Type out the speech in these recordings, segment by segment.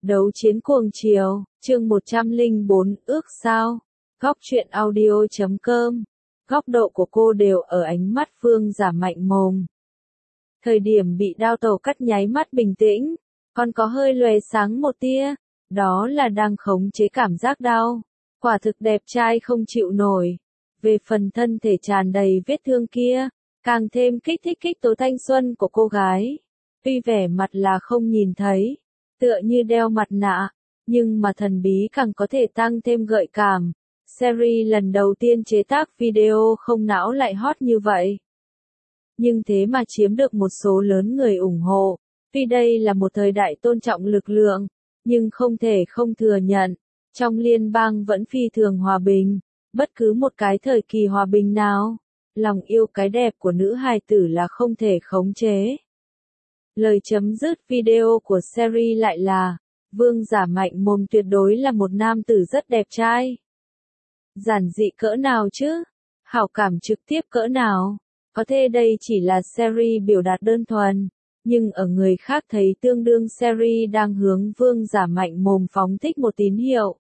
Đấu chiến cuồng chiều, chương 104, ước sao? Góc truyện audio.com. Góc độ của cô đều ở ánh mắt Vương Giả mạnh mồm. Thời điểm bị đao tẩu cắt nháy mắt bình tĩnh, còn có hơi lóe sáng một tia, đó là đang khống chế cảm giác đau. Quả thực đẹp trai không chịu nổi. Về phần thân thể tràn đầy vết thương kia, càng thêm kích thích tố thanh xuân của cô gái. Tuy vẻ mặt là không nhìn thấy, tựa như đeo mặt nạ, nhưng mà thần bí càng có thể tăng thêm gợi cảm. Series lần đầu tiên chế tác video không não lại hot như vậy. Nhưng thế mà chiếm được một số lớn người ủng hộ. Tuy đây là một thời đại tôn trọng lực lượng, nhưng không thể không thừa nhận, trong liên bang vẫn phi thường hòa bình. Bất cứ một cái thời kỳ hòa bình nào, lòng yêu cái đẹp của nữ hài tử là không thể khống chế. Lời chấm dứt video của series lại là, Vương Giả mạnh mồm tuyệt đối là một nam tử rất đẹp trai. Giản dị cỡ nào chứ? Hảo cảm trực tiếp cỡ nào? Có thể đây chỉ là series biểu đạt đơn thuần, nhưng ở người khác thấy tương đương series đang hướng Vương Giả mạnh mồm phóng thích một tín hiệu.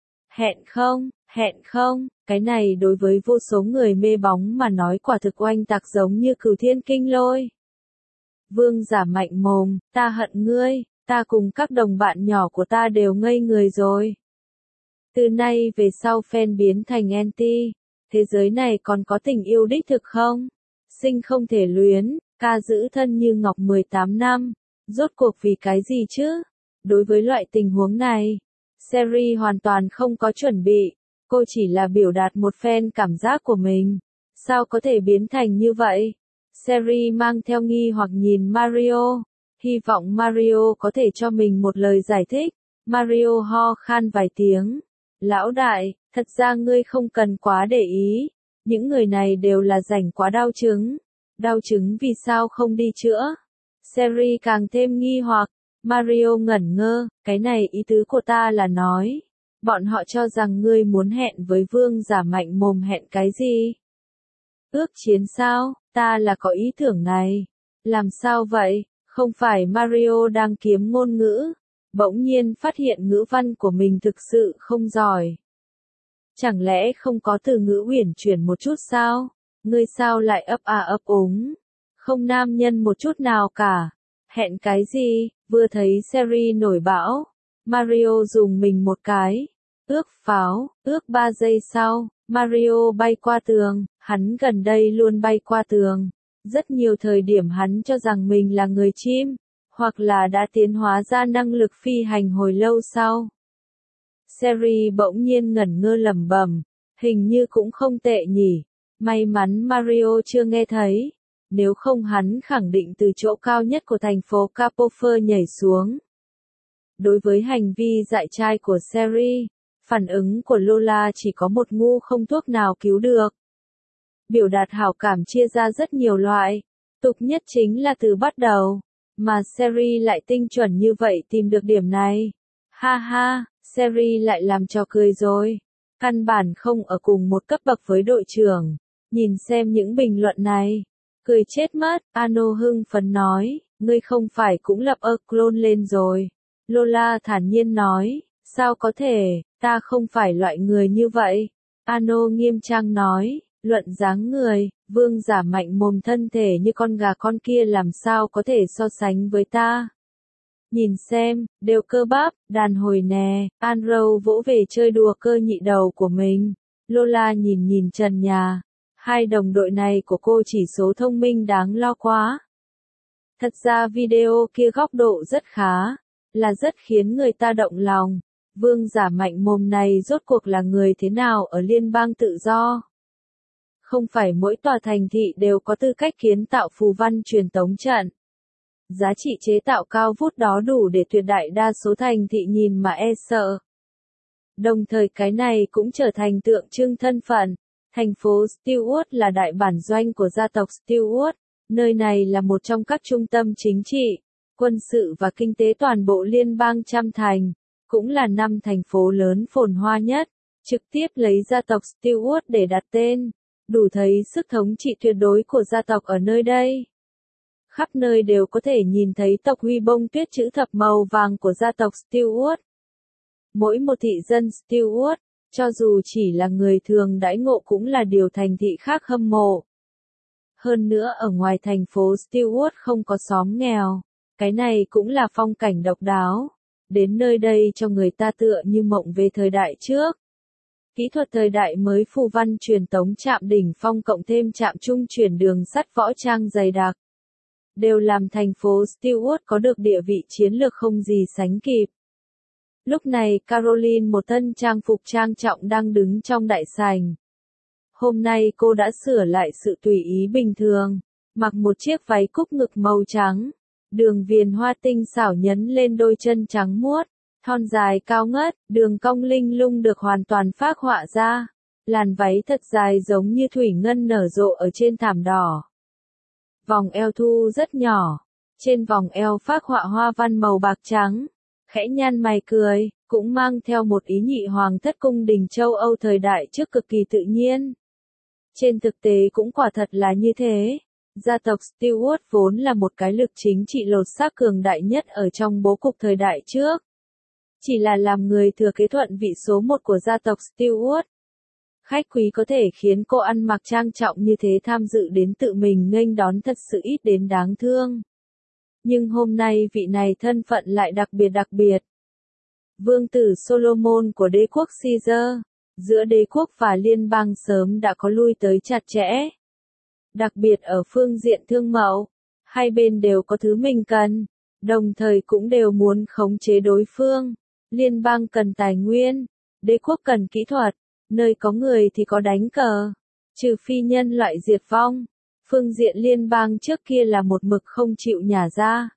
Hẹn không, cái này đối với vô số người mê bóng mà nói quả thực oanh tạc giống như cửu thiên kinh lôi. Vương Giả mạnh mồm, ta hận ngươi, ta cùng các đồng bạn nhỏ của ta đều ngây người rồi. Từ nay về sau fan biến thành anti, thế giới này còn có tình yêu đích thực không? Sinh không thể luyến, ca giữ thân như ngọc 18 năm, rốt cuộc vì cái gì chứ? Đối với loại tình huống này, series hoàn toàn không có chuẩn bị, cô chỉ là biểu đạt một fan cảm giác của mình. Sao có thể biến thành như vậy? Series mang theo nghi hoặc nhìn Mario, hy vọng Mario có thể cho mình một lời giải thích. Mario ho khan vài tiếng. Lão đại, thật ra ngươi không cần quá để ý, những người này đều là rảnh quá đau chứng. Đau chứng vì sao không đi chữa? Series càng thêm nghi hoặc, Mario ngẩn ngơ, cái này ý tứ của ta là nói, bọn họ cho rằng ngươi muốn hẹn với Vương Giả mạnh mồm hẹn cái gì? Ước chiến sao? Ta là có ý tưởng này. Làm sao vậy? Không phải Mario đang kiếm ngôn ngữ, bỗng nhiên phát hiện ngữ văn của mình thực sự không giỏi. Chẳng lẽ không có từ ngữ uyển chuyển một chút sao? Ngươi sao lại ấp úng? Không nam nhân một chút nào cả. Hẹn cái gì? Vừa thấy series nổi bão, Mario dùng mình một cái. Ước pháo, ước 3 giây sau, Mario bay qua tường, hắn gần đây luôn bay qua tường. Rất nhiều thời điểm hắn cho rằng mình là người chim, hoặc là đã tiến hóa ra năng lực phi hành hồi lâu sau. Series bỗng nhiên ngẩn ngơ lẩm bẩm, hình như cũng không tệ nhỉ. May mắn Mario chưa nghe thấy, nếu không hắn khẳng định từ chỗ cao nhất của thành phố Capofer nhảy xuống. Đối với hành vi dại trai của series, phản ứng của Lola chỉ có một ngu không thuốc nào cứu được. Biểu đạt hảo cảm chia ra rất nhiều loại, tục nhất chính là từ bắt đầu, mà series lại tinh chuẩn như vậy tìm được điểm này. Ha ha, series lại làm trò cười rồi, căn bản không ở cùng một cấp bậc với đội trưởng. Nhìn xem những bình luận này, cười chết mất. Ano hưng phấn nói, ngươi không phải cũng lập clone lên rồi. Lola thản nhiên nói, sao có thể, ta không phải loại người như vậy. Ano nghiêm trang nói, luận dáng người, Vương Giả mạnh mồm thân thể như con gà con kia làm sao có thể so sánh với ta. Nhìn xem, đều cơ bắp, đàn hồi nè. Andrew vỗ về chơi đùa cơ nhị đầu của mình. Lola nhìn trần nhà. Hai đồng đội này của cô chỉ số thông minh đáng lo quá. Thật ra video kia góc độ rất khá, là rất khiến người ta động lòng. Vương Giả mạnh mồm này rốt cuộc là người thế nào ở liên bang tự do? Không phải mỗi tòa thành thị đều có tư cách kiến tạo phù văn truyền tống trận. Giá trị chế tạo cao vút đó đủ để tuyệt đại đa số thành thị nhìn mà e sợ. Đồng thời cái này cũng trở thành tượng trưng thân phận. Thành phố Stewart là đại bản doanh của gia tộc Stewart, nơi này là một trong các trung tâm chính trị, quân sự và kinh tế toàn bộ liên bang Trăm Thành, cũng là 5 thành phố lớn phồn hoa nhất, trực tiếp lấy gia tộc Stewart để đặt tên, đủ thấy sức thống trị tuyệt đối của gia tộc ở nơi đây. khắp nơi đều có thể nhìn thấy tộc huy bông tuyết chữ thập màu vàng của gia tộc Stewart. Mỗi một thị dân Stewart, cho dù chỉ là người thường đãi ngộ cũng là điều thành thị khác hâm mộ. Hơn nữa ở ngoài thành phố Stewart không có xóm nghèo, cái này cũng là phong cảnh độc đáo. Đến nơi đây cho người ta tựa như mộng về thời đại trước. Kỹ thuật thời đại mới phù văn truyền tống trạm đỉnh phong cộng thêm trạm trung chuyển đường sắt võ trang dày đặc, đều làm thành phố Stewart có được địa vị chiến lược không gì sánh kịp. Lúc này Caroline một thân trang phục trang trọng đang đứng trong đại sảnh. Hôm nay cô đã sửa lại sự tùy ý bình thường, mặc một chiếc váy cúc ngực màu trắng, đường viền hoa tinh xảo nhấn lên đôi chân trắng muốt, thon dài cao ngất, đường cong linh lung được hoàn toàn phác họa ra, làn váy thật dài giống như thủy ngân nở rộ ở trên thảm đỏ. Vòng eo thu rất nhỏ, trên vòng eo phác họa hoa văn màu bạc trắng, khẽ nhăn mày cười, cũng mang theo một ý nhị hoàng thất cung đình châu Âu thời đại trước cực kỳ tự nhiên. Trên thực tế cũng quả thật là như thế. Gia tộc Stewart vốn là một cái lực chính trị lột xác cường đại nhất ở trong bố cục thời đại trước. Chỉ là làm người thừa kế thuận vị số 1 của gia tộc Stewart. Khách quý có thể khiến cô ăn mặc trang trọng như thế tham dự đến tự mình nghênh đón thật sự ít đến đáng thương. Nhưng hôm nay vị này thân phận lại đặc biệt. Vương tử Solomon của đế quốc Caesar, giữa đế quốc và liên bang sớm đã có lui tới chặt chẽ. Đặc biệt ở phương diện thương mậu, hai bên đều có thứ mình cần, đồng thời cũng đều muốn khống chế đối phương. Liên bang cần tài nguyên, đế quốc cần kỹ thuật, nơi có người thì có đánh cờ, trừ phi nhân loại diệt vong. Phương diện liên bang trước kia là một mực không chịu nhả ra.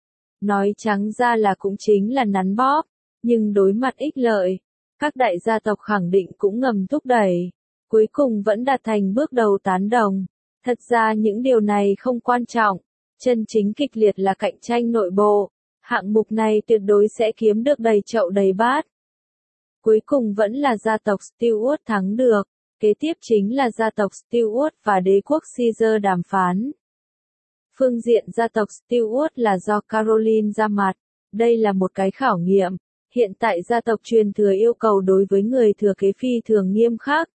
Nói trắng ra là cũng chính là nắn bóp, nhưng đối mặt ích lợi, các đại gia tộc khẳng định cũng ngầm thúc đẩy, cuối cùng vẫn đạt thành bước đầu tán đồng. Thật ra những điều này không quan trọng, chân chính kịch liệt là cạnh tranh nội bộ, hạng mục này tuyệt đối sẽ kiếm được đầy chậu đầy bát. Cuối cùng vẫn là gia tộc Stewart thắng được, kế tiếp chính là gia tộc Stewart và đế quốc Caesar đàm phán. Phương diện gia tộc Stewart là do Caroline ra mặt, đây là một cái khảo nghiệm, hiện tại gia tộc truyền thừa yêu cầu đối với người thừa kế phi thường nghiêm khắc.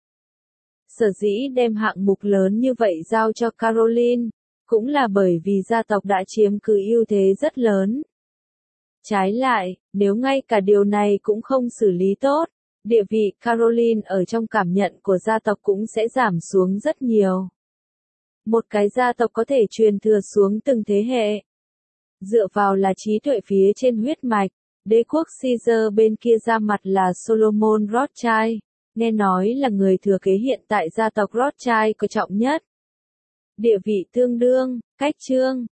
Sở dĩ đem hạng mục lớn như vậy giao cho Caroline, cũng là bởi vì gia tộc đã chiếm cứ ưu thế rất lớn. Trái lại, nếu ngay cả điều này cũng không xử lý tốt, địa vị Caroline ở trong cảm nhận của gia tộc cũng sẽ giảm xuống rất nhiều. Một cái gia tộc có thể truyền thừa xuống từng thế hệ, dựa vào là trí tuệ phía trên huyết mạch. Đế quốc Caesar bên kia ra mặt là Solomon Rothschild, nghe nói là người thừa kế hiện tại gia tộc Rothschild coi trọng nhất. Địa vị tương đương, cách chương,